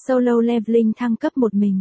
Solo Leveling thăng cấp một mình,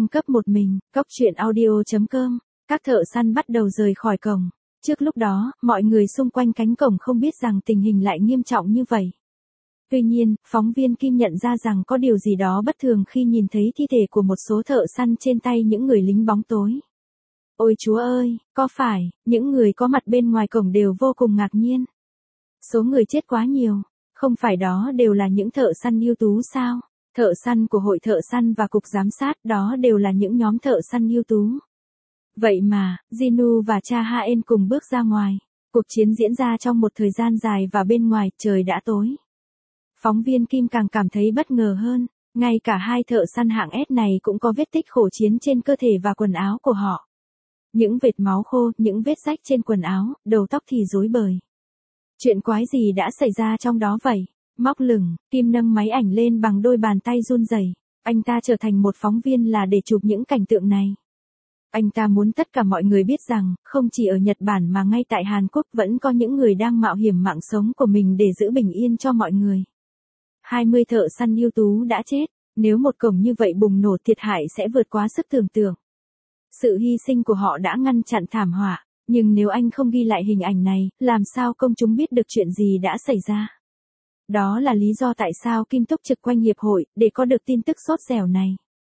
Cốc truyện audio.com, các thợ săn bắt đầu rời khỏi cổng. Trước lúc đó, mọi người xung quanh cánh cổng không biết rằng tình hình lại nghiêm trọng như vậy. Tuy nhiên, phóng viên Kim nhận ra rằng có điều gì đó bất thường khi nhìn thấy thi thể của một số thợ săn trên tay những người lính bóng tối. Ôi Chúa ơi, có phải, những người có mặt bên ngoài cổng đều vô cùng ngạc nhiên. Số người chết quá nhiều, không phải đó đều là những thợ săn ưu tú sao? Thợ săn của hội thợ săn và cục giám sát đó đều là những nhóm thợ săn ưu tú. Vậy mà, Jinu và cha Haen cùng bước ra ngoài. Cuộc chiến diễn ra trong một thời gian dài và bên ngoài trời đã tối. Phóng viên Kim càng cảm thấy bất ngờ hơn, ngay cả hai thợ săn hạng S này cũng có vết tích khổ chiến trên cơ thể và quần áo của họ. Những vệt máu khô, những vết rách trên quần áo, đầu tóc thì rối bời. Chuyện quái gì đã xảy ra trong đó vậy? Móc lửng, Kim nâng máy ảnh lên bằng đôi bàn tay run rẩy. Anh ta trở thành một phóng viên là để chụp những cảnh tượng này. Anh ta muốn tất cả mọi người biết rằng, không chỉ ở Nhật Bản mà ngay tại Hàn Quốc vẫn có những người đang mạo hiểm mạng sống của mình để giữ bình yên cho mọi người. 20 thợ săn ưu tú đã chết, nếu một cổng như vậy bùng nổ thiệt hại sẽ vượt quá sức tưởng tượng. Sự hy sinh của họ đã ngăn chặn thảm họa, nhưng nếu anh không ghi lại hình ảnh này, làm sao công chúng biết được chuyện gì đã xảy ra? Đó là lý do tại sao Kim túc trực quanh hiệp hội, để có được tin tức sốt dẻo này.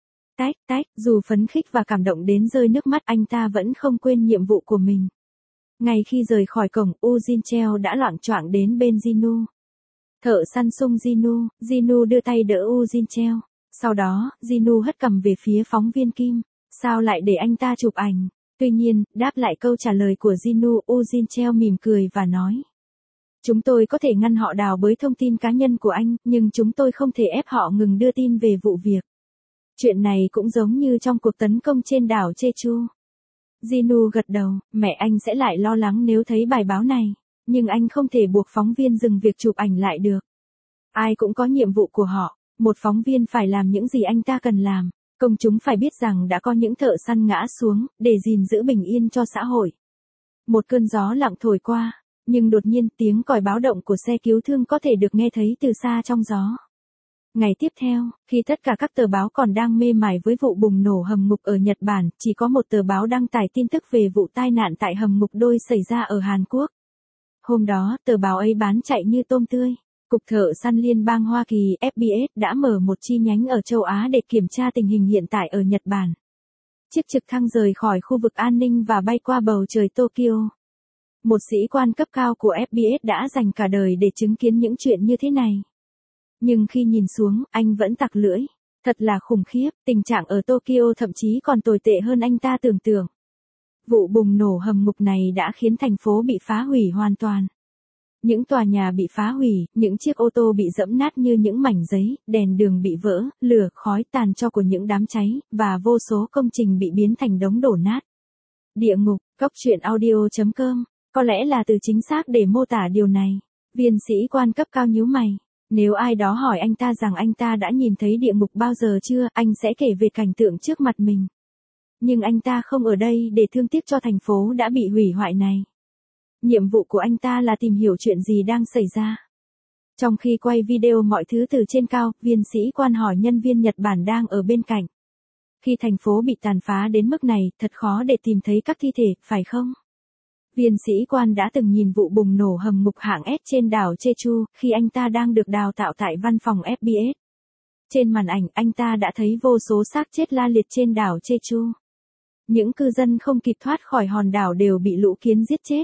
Tách, dù phấn khích và cảm động đến rơi nước mắt anh ta vẫn không quên nhiệm vụ của mình. Ngay khi rời khỏi cổng, Woo Jin Cheo đã loạng choạng đến bên Jinu. Thợ săn sung Jinu đưa tay đỡ Woo Jin Cheo. Sau đó, Jinu hất cằm về phía phóng viên Kim. Sao lại để anh ta chụp ảnh? Tuy nhiên, đáp lại câu trả lời của Jinu, Woo Jin Cheo mỉm cười và nói. Chúng tôi có thể ngăn họ đào bới thông tin cá nhân của anh, nhưng chúng tôi không thể ép họ ngừng đưa tin về vụ việc. Chuyện này cũng giống như trong cuộc tấn công trên đảo Jeju. Jinu gật đầu, mẹ anh sẽ lại lo lắng nếu thấy bài báo này, nhưng anh không thể buộc phóng viên dừng việc chụp ảnh lại được. Ai cũng có nhiệm vụ của họ, một phóng viên phải làm những gì anh ta cần làm, công chúng phải biết rằng đã có những thợ săn ngã xuống, để gìn giữ bình yên cho xã hội. Một cơn gió lặng thổi qua, nhưng đột nhiên tiếng còi báo động của xe cứu thương có thể được nghe thấy từ xa trong gió. Ngày tiếp theo, khi tất cả các tờ báo còn đang mê mải với vụ bùng nổ hầm ngục ở Nhật Bản, chỉ có một tờ báo đăng tải tin tức về vụ tai nạn tại hầm ngục đôi xảy ra ở Hàn Quốc. Hôm đó, tờ báo ấy bán chạy như tôm tươi. Cục Thợ săn Liên bang Hoa Kỳ (FBS) đã mở một chi nhánh ở châu Á để kiểm tra tình hình hiện tại ở Nhật Bản. Chiếc trực thăng rời khỏi khu vực an ninh và bay qua bầu trời Tokyo. Một sĩ quan cấp cao của FBS đã dành cả đời để chứng kiến những chuyện như thế này. Nhưng khi nhìn xuống, anh vẫn tặc lưỡi. Thật là khủng khiếp, tình trạng ở Tokyo thậm chí còn tồi tệ hơn anh ta tưởng tượng. Vụ bùng nổ hầm ngục này đã khiến thành phố bị phá hủy hoàn toàn. Những tòa nhà bị phá hủy, những chiếc ô tô bị dẫm nát như những mảnh giấy, đèn đường bị vỡ, lửa, khói tàn tro của những đám cháy, và vô số công trình bị biến thành đống đổ nát. Địa ngục, Cốc truyện audio.com, có lẽ là từ chính xác để mô tả điều này. Viên sĩ quan cấp cao nhíu mày. Nếu ai đó hỏi anh ta rằng anh ta đã nhìn thấy địa ngục bao giờ chưa, anh sẽ kể về cảnh tượng trước mặt mình. Nhưng anh ta không ở đây để thương tiếc cho thành phố đã bị hủy hoại này. Nhiệm vụ của anh ta là tìm hiểu chuyện gì đang xảy ra. Trong khi quay video mọi thứ từ trên cao, viên sĩ quan hỏi nhân viên Nhật Bản đang ở bên cạnh. Khi thành phố bị tàn phá đến mức này, thật khó để tìm thấy các thi thể, phải không? Viên sĩ quan đã từng nhìn vụ bùng nổ hầm ngục hạng S trên đảo Jeju, khi anh ta đang được đào tạo tại văn phòng FBS. Trên màn ảnh, anh ta đã thấy vô số xác chết la liệt trên đảo Jeju. Những cư dân không kịp thoát khỏi hòn đảo đều bị lũ kiến giết chết.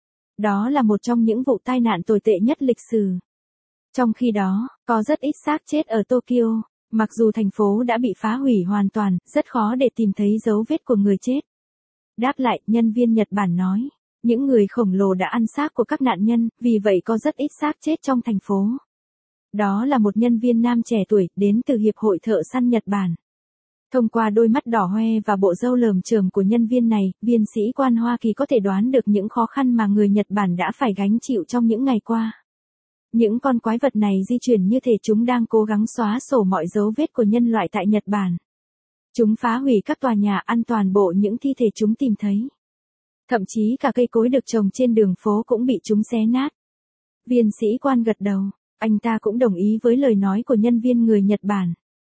Đó là một trong những vụ tai nạn tồi tệ nhất lịch sử. Trong khi đó, có rất ít xác chết ở Tokyo. Mặc dù thành phố đã bị phá hủy hoàn toàn, rất khó để tìm thấy dấu vết của người chết. Đáp lại, nhân viên Nhật Bản nói. Những người khổng lồ đã ăn xác của các nạn nhân, vì vậy có rất ít xác chết trong thành phố. Đó là một nhân viên nam trẻ tuổi, đến từ Hiệp hội Thợ săn Nhật Bản. Thông qua đôi mắt đỏ hoe và bộ râu lởm chởm của nhân viên này, viên sĩ quan Hoa Kỳ có thể đoán được những khó khăn mà người Nhật Bản đã phải gánh chịu trong những ngày qua. Những con quái vật này di chuyển như thể chúng đang cố gắng xóa sổ mọi dấu vết của nhân loại tại Nhật Bản. Chúng phá hủy các tòa nhà, ăn toàn bộ những thi thể chúng tìm thấy. Thậm chí cả cây cối được trồng trên đường phố cũng bị chúng xé nát. Viên sĩ quan gật đầu, anh ta cũng đồng ý với lời nói của nhân viên người Nhật Bản.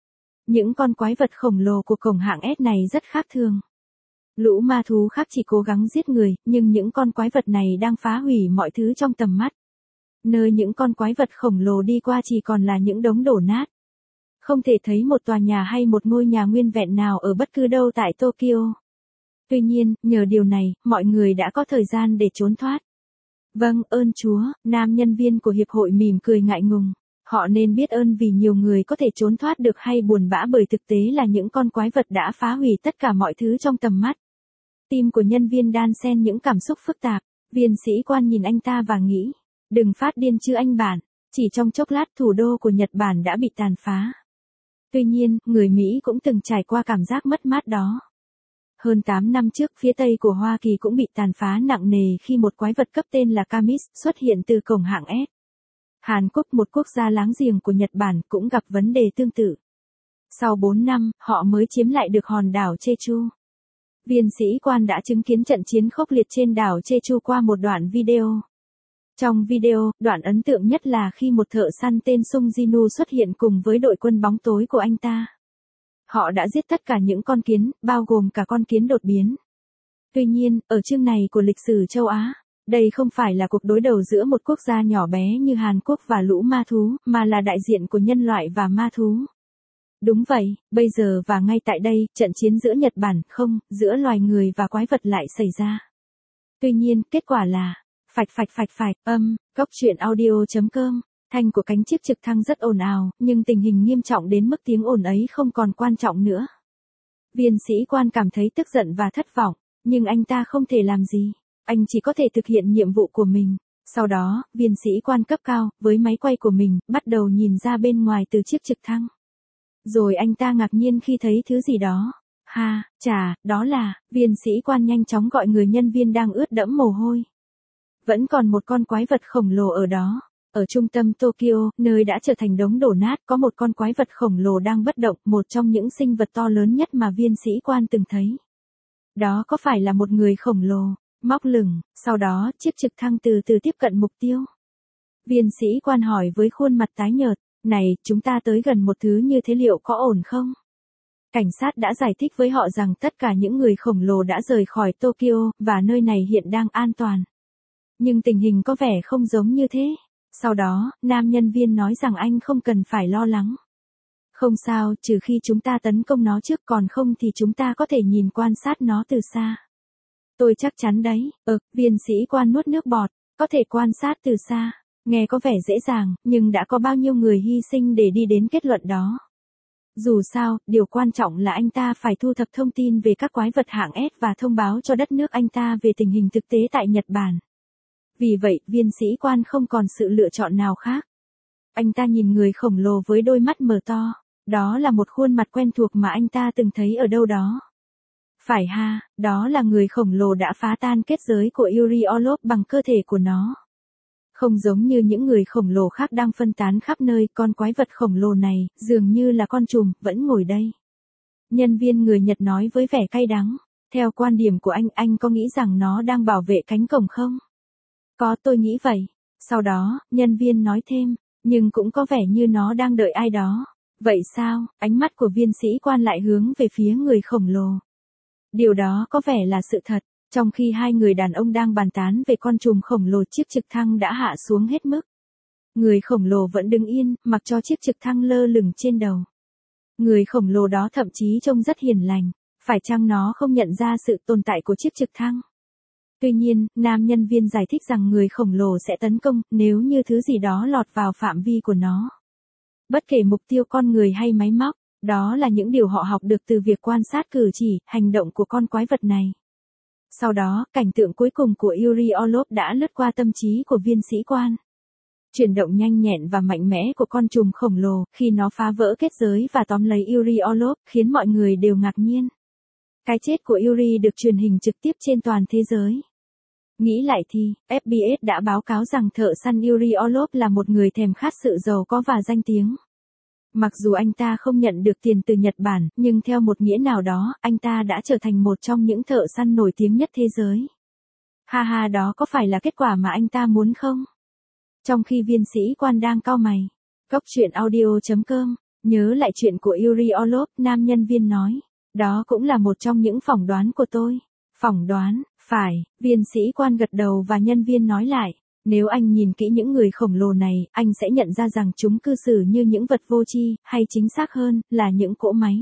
Những con quái vật khổng lồ của cổng hạng S này rất khác thường. Lũ ma thú khác chỉ cố gắng giết người, nhưng những con quái vật này đang phá hủy mọi thứ trong tầm mắt. Nơi những con quái vật khổng lồ đi qua chỉ còn là những đống đổ nát. Không thể thấy một tòa nhà hay một ngôi nhà nguyên vẹn nào ở bất cứ đâu tại Tokyo. Tuy nhiên, nhờ điều này, mọi người đã có thời gian để trốn thoát. Vâng, ơn Chúa, nam nhân viên của hiệp hội mỉm cười ngại ngùng. Họ nên biết ơn vì nhiều người có thể trốn thoát được hay buồn bã bởi thực tế là những con quái vật đã phá hủy tất cả mọi thứ trong tầm mắt. Tim của nhân viên đan xen những cảm xúc phức tạp. Viên sĩ quan nhìn anh ta và nghĩ, đừng phát điên chứ anh bạn. Chỉ trong chốc lát thủ đô của Nhật Bản đã bị tàn phá. Tuy nhiên, người Mỹ cũng từng trải qua cảm giác mất mát đó. Hơn 8 năm trước, phía Tây của Hoa Kỳ cũng bị tàn phá nặng nề khi một quái vật cấp tên là Kamis xuất hiện từ cổng hạng S. Hàn Quốc, một quốc gia láng giềng của Nhật Bản, cũng gặp vấn đề tương tự. Sau 4 năm, họ mới chiếm lại được hòn đảo Jeju. Viên sĩ quan đã chứng kiến trận chiến khốc liệt trên đảo Jeju qua một đoạn video. Trong video, đoạn ấn tượng nhất là khi một thợ săn tên Sung Jinu xuất hiện cùng với đội quân bóng tối của anh ta. Họ đã giết tất cả những con kiến, bao gồm cả con kiến đột biến. Tuy nhiên, ở chương này của lịch sử châu Á, đây không phải là cuộc đối đầu giữa một quốc gia nhỏ bé như Hàn Quốc và lũ ma thú, mà là đại diện của nhân loại và ma thú. Đúng vậy, bây giờ và ngay tại đây, trận chiến giữa Nhật Bản, giữa loài người và quái vật lại xảy ra. Tuy nhiên, kết quả là, Cóc truyện audio.com. Thanh của cánh chiếc trực thăng rất ồn ào, nhưng tình hình nghiêm trọng đến mức tiếng ồn ấy không còn quan trọng nữa. Viên sĩ quan cảm thấy tức giận và thất vọng, nhưng anh ta không thể làm gì. Anh chỉ có thể thực hiện nhiệm vụ của mình. Sau đó, viên sĩ quan cấp cao, với máy quay của mình, bắt đầu nhìn ra bên ngoài từ chiếc trực thăng. Rồi anh ta ngạc nhiên khi thấy thứ gì đó. Đó là, viên sĩ quan nhanh chóng gọi người nhân viên đang ướt đẫm mồ hôi. Vẫn còn một con quái vật khổng lồ ở đó. Ở trung tâm Tokyo, nơi đã trở thành đống đổ nát, có một con quái vật khổng lồ đang bất động, một trong những sinh vật to lớn nhất mà viên sĩ quan từng thấy. Đó có phải là một người khổng lồ, móc lửng, sau đó chiếc trực thăng từ từ tiếp cận mục tiêu. Viên sĩ quan hỏi với khuôn mặt tái nhợt, này, chúng ta tới gần một thứ như thế liệu có ổn không? Cảnh sát đã giải thích với họ rằng tất cả những người khổng lồ đã rời khỏi Tokyo, và nơi này hiện đang an toàn. Nhưng tình hình có vẻ không giống như thế. Sau đó, nam nhân viên nói rằng anh không cần phải lo lắng. Không sao, trừ khi chúng ta tấn công nó trước, còn không thì chúng ta có thể nhìn quan sát nó từ xa. Tôi chắc chắn đấy. Viên sĩ quan nuốt nước bọt, có thể quan sát từ xa. Nghe có vẻ dễ dàng, nhưng đã có bao nhiêu người hy sinh để đi đến kết luận đó. Dù sao, điều quan trọng là anh ta phải thu thập thông tin về các quái vật hạng S và thông báo cho đất nước anh ta về tình hình thực tế tại Nhật Bản. Vì vậy, viên sĩ quan không còn sự lựa chọn nào khác. Anh ta nhìn người khổng lồ với đôi mắt mở to. Đó là một khuôn mặt quen thuộc mà anh ta từng thấy ở đâu đó. Phải ha, đó là người khổng lồ đã phá tan kết giới của Yuri Orlov bằng cơ thể của nó. Không giống như những người khổng lồ khác đang phân tán khắp nơi, con quái vật khổng lồ này, dường như là con trùm, vẫn ngồi đây. Nhân viên người Nhật nói với vẻ cay đắng. Theo quan điểm của anh có nghĩ rằng nó đang bảo vệ cánh cổng không? Có, tôi nghĩ vậy. Sau đó, nhân viên nói thêm, nhưng cũng có vẻ như nó đang đợi ai đó. Vậy sao? Ánh mắt của viên sĩ quan lại hướng về phía người khổng lồ. Điều đó có vẻ là sự thật. Trong khi hai người đàn ông đang bàn tán về con trùm khổng lồ, chiếc trực thăng đã hạ xuống hết mức. Người khổng lồ vẫn đứng yên, mặc cho chiếc trực thăng lơ lửng trên đầu. Người khổng lồ đó thậm chí trông rất hiền lành. Phải chăng nó không nhận ra sự tồn tại của chiếc trực thăng? Tuy nhiên, nam nhân viên giải thích rằng người khổng lồ sẽ tấn công nếu như thứ gì đó lọt vào phạm vi của nó. Bất kể mục tiêu con người hay máy móc, đó là những điều họ học được từ việc quan sát cử chỉ, hành động của con quái vật này. Sau đó, cảnh tượng cuối cùng của Yuri Orlov đã lướt qua tâm trí của viên sĩ quan. Chuyển động nhanh nhẹn và mạnh mẽ của con trùm khổng lồ khi nó phá vỡ kết giới và tóm lấy Yuri Orlov khiến mọi người đều ngạc nhiên. Cái chết của Yuri được truyền hình trực tiếp trên toàn thế giới. Nghĩ lại thì, FBS đã báo cáo rằng thợ săn Yuri Orlov là một người thèm khát sự giàu có và danh tiếng. Mặc dù anh ta không nhận được tiền từ Nhật Bản, nhưng theo một nghĩa nào đó, anh ta đã trở thành một trong những thợ săn nổi tiếng nhất thế giới. Đó có phải là kết quả mà anh ta muốn không? Trong khi viên sĩ quan đang cau mày, Cóc truyện audio.com Nhớ lại chuyện của Yuri Orlov, nam nhân viên nói. Đó cũng là một trong những phỏng đoán của tôi. Phỏng đoán, phải, viên sĩ quan gật đầu và nhân viên nói lại. Nếu anh nhìn kỹ những người khổng lồ này, anh sẽ nhận ra rằng chúng cư xử như những vật vô tri, hay chính xác hơn, là những cỗ máy.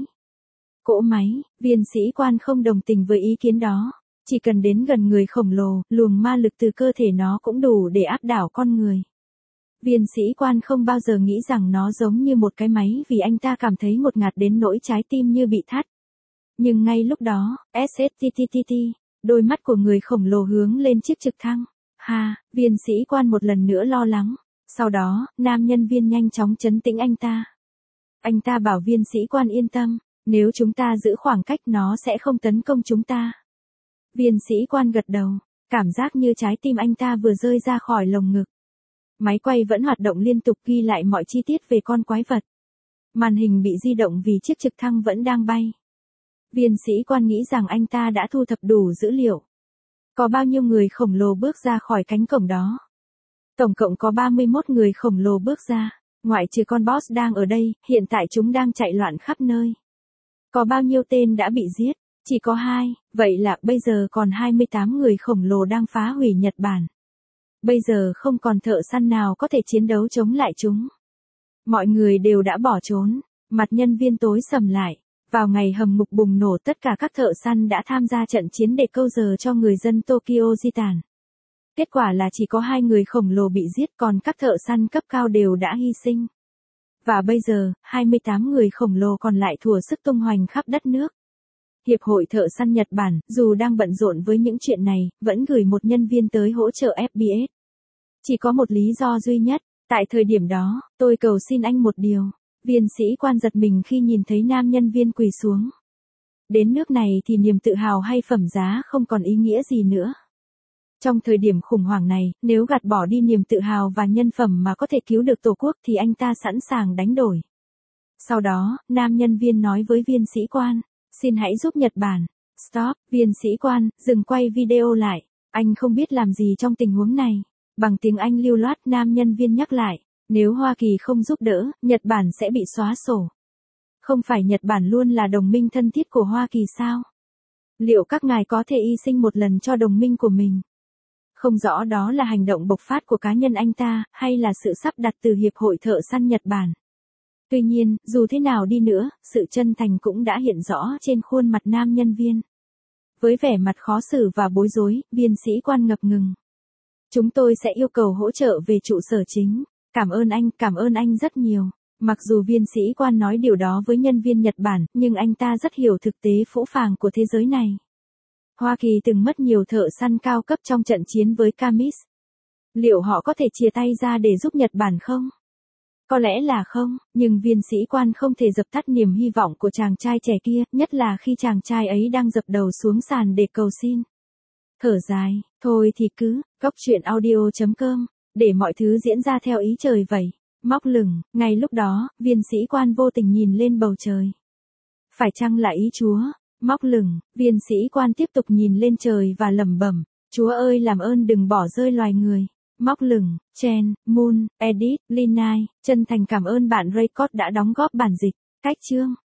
Cỗ máy, viên sĩ quan không đồng tình với ý kiến đó. Chỉ cần đến gần người khổng lồ, luồng ma lực từ cơ thể nó cũng đủ để áp đảo con người. Viên sĩ quan không bao giờ nghĩ rằng nó giống như một cái máy vì anh ta cảm thấy ngột ngạt đến nỗi trái tim như bị thắt. Nhưng ngay lúc đó, SSTTTT, đôi mắt của người khổng lồ hướng lên chiếc trực thăng. Ha, viên sĩ quan một lần nữa lo lắng. Sau đó, nam nhân viên nhanh chóng trấn tĩnh anh ta. Anh ta bảo viên sĩ quan yên tâm, nếu chúng ta giữ khoảng cách nó sẽ không tấn công chúng ta. Viên sĩ quan gật đầu, cảm giác như trái tim anh ta vừa rơi ra khỏi lồng ngực. Máy quay vẫn hoạt động liên tục ghi lại mọi chi tiết về con quái vật. Màn hình bị di động vì chiếc trực thăng vẫn đang bay. Viên sĩ quan nghĩ rằng anh ta đã thu thập đủ dữ liệu. Có bao nhiêu người khổng lồ bước ra khỏi cánh cổng đó? Tổng cộng có 31 người khổng lồ bước ra. Ngoại trừ con boss đang ở đây, hiện tại chúng đang chạy loạn khắp nơi. Có bao nhiêu tên đã bị giết? Chỉ có 2, vậy là bây giờ còn 28 người khổng lồ đang phá hủy Nhật Bản. Bây giờ không còn thợ săn nào có thể chiến đấu chống lại chúng. Mọi người đều đã bỏ trốn, mặt nhân viên tối sầm lại. Vào ngày hầm ngục bùng nổ, tất cả các thợ săn đã tham gia trận chiến để câu giờ cho người dân Tokyo di tản. Kết quả là chỉ có 2 người khổng lồ bị giết, còn các thợ săn cấp cao đều đã hy sinh. Và bây giờ, 28 người khổng lồ còn lại thùa sức tung hoành khắp đất nước. Hiệp hội thợ săn Nhật Bản, dù đang bận rộn với những chuyện này, vẫn gửi một nhân viên tới hỗ trợ FPS. Chỉ có một lý do duy nhất, tại thời điểm đó, tôi cầu xin anh một điều. Viên sĩ quan giật mình khi nhìn thấy nam nhân viên quỳ xuống. Đến nước này thì niềm tự hào hay phẩm giá không còn ý nghĩa gì nữa. Trong thời điểm khủng hoảng này, nếu gạt bỏ đi niềm tự hào và nhân phẩm mà có thể cứu được Tổ quốc thì anh ta sẵn sàng đánh đổi. Sau đó, nam nhân viên nói với viên sĩ quan, xin hãy giúp Nhật Bản. Stop, viên sĩ quan, dừng quay video lại. Anh không biết làm gì trong tình huống này. Bằng tiếng Anh lưu loát, nam nhân viên nhắc lại. Nếu Hoa Kỳ không giúp đỡ, Nhật Bản sẽ bị xóa sổ. Không phải Nhật Bản luôn là đồng minh thân thiết của Hoa Kỳ sao? Liệu các ngài có thể hy sinh một lần cho đồng minh của mình? Không rõ đó là hành động bộc phát của cá nhân anh ta, hay là sự sắp đặt từ Hiệp hội thợ săn Nhật Bản. Tuy nhiên, dù thế nào đi nữa, sự chân thành cũng đã hiện rõ trên khuôn mặt nam nhân viên. Với vẻ mặt khó xử và bối rối, viên sĩ quan ngập ngừng. Chúng tôi sẽ yêu cầu hỗ trợ về trụ sở chính. Cảm ơn anh rất nhiều. Mặc dù viên sĩ quan nói điều đó với nhân viên Nhật Bản, nhưng anh ta rất hiểu thực tế phũ phàng của thế giới này. Hoa Kỳ từng mất nhiều thợ săn cao cấp trong trận chiến với Kamis. Liệu họ có thể chia tay ra để giúp Nhật Bản không? Có lẽ là không, nhưng viên sĩ quan không thể dập tắt niềm hy vọng của chàng trai trẻ kia, nhất là khi chàng trai ấy đang dập đầu xuống sàn để cầu xin. Thở dài, thôi thì cứ, goctruyện.audio.com, để mọi thứ diễn ra theo ý trời vậy. Móc lửng, ngay lúc đó, viên sĩ quan vô tình nhìn lên bầu trời. Phải chăng là ý Chúa? Móc lửng, viên sĩ quan tiếp tục nhìn lên trời và lẩm bẩm, Chúa ơi làm ơn đừng bỏ rơi loài người. Móc lửng, Chen, Moon, Edit, Linai, chân thành cảm ơn bạn Raycott đã đóng góp bản dịch, cách chương.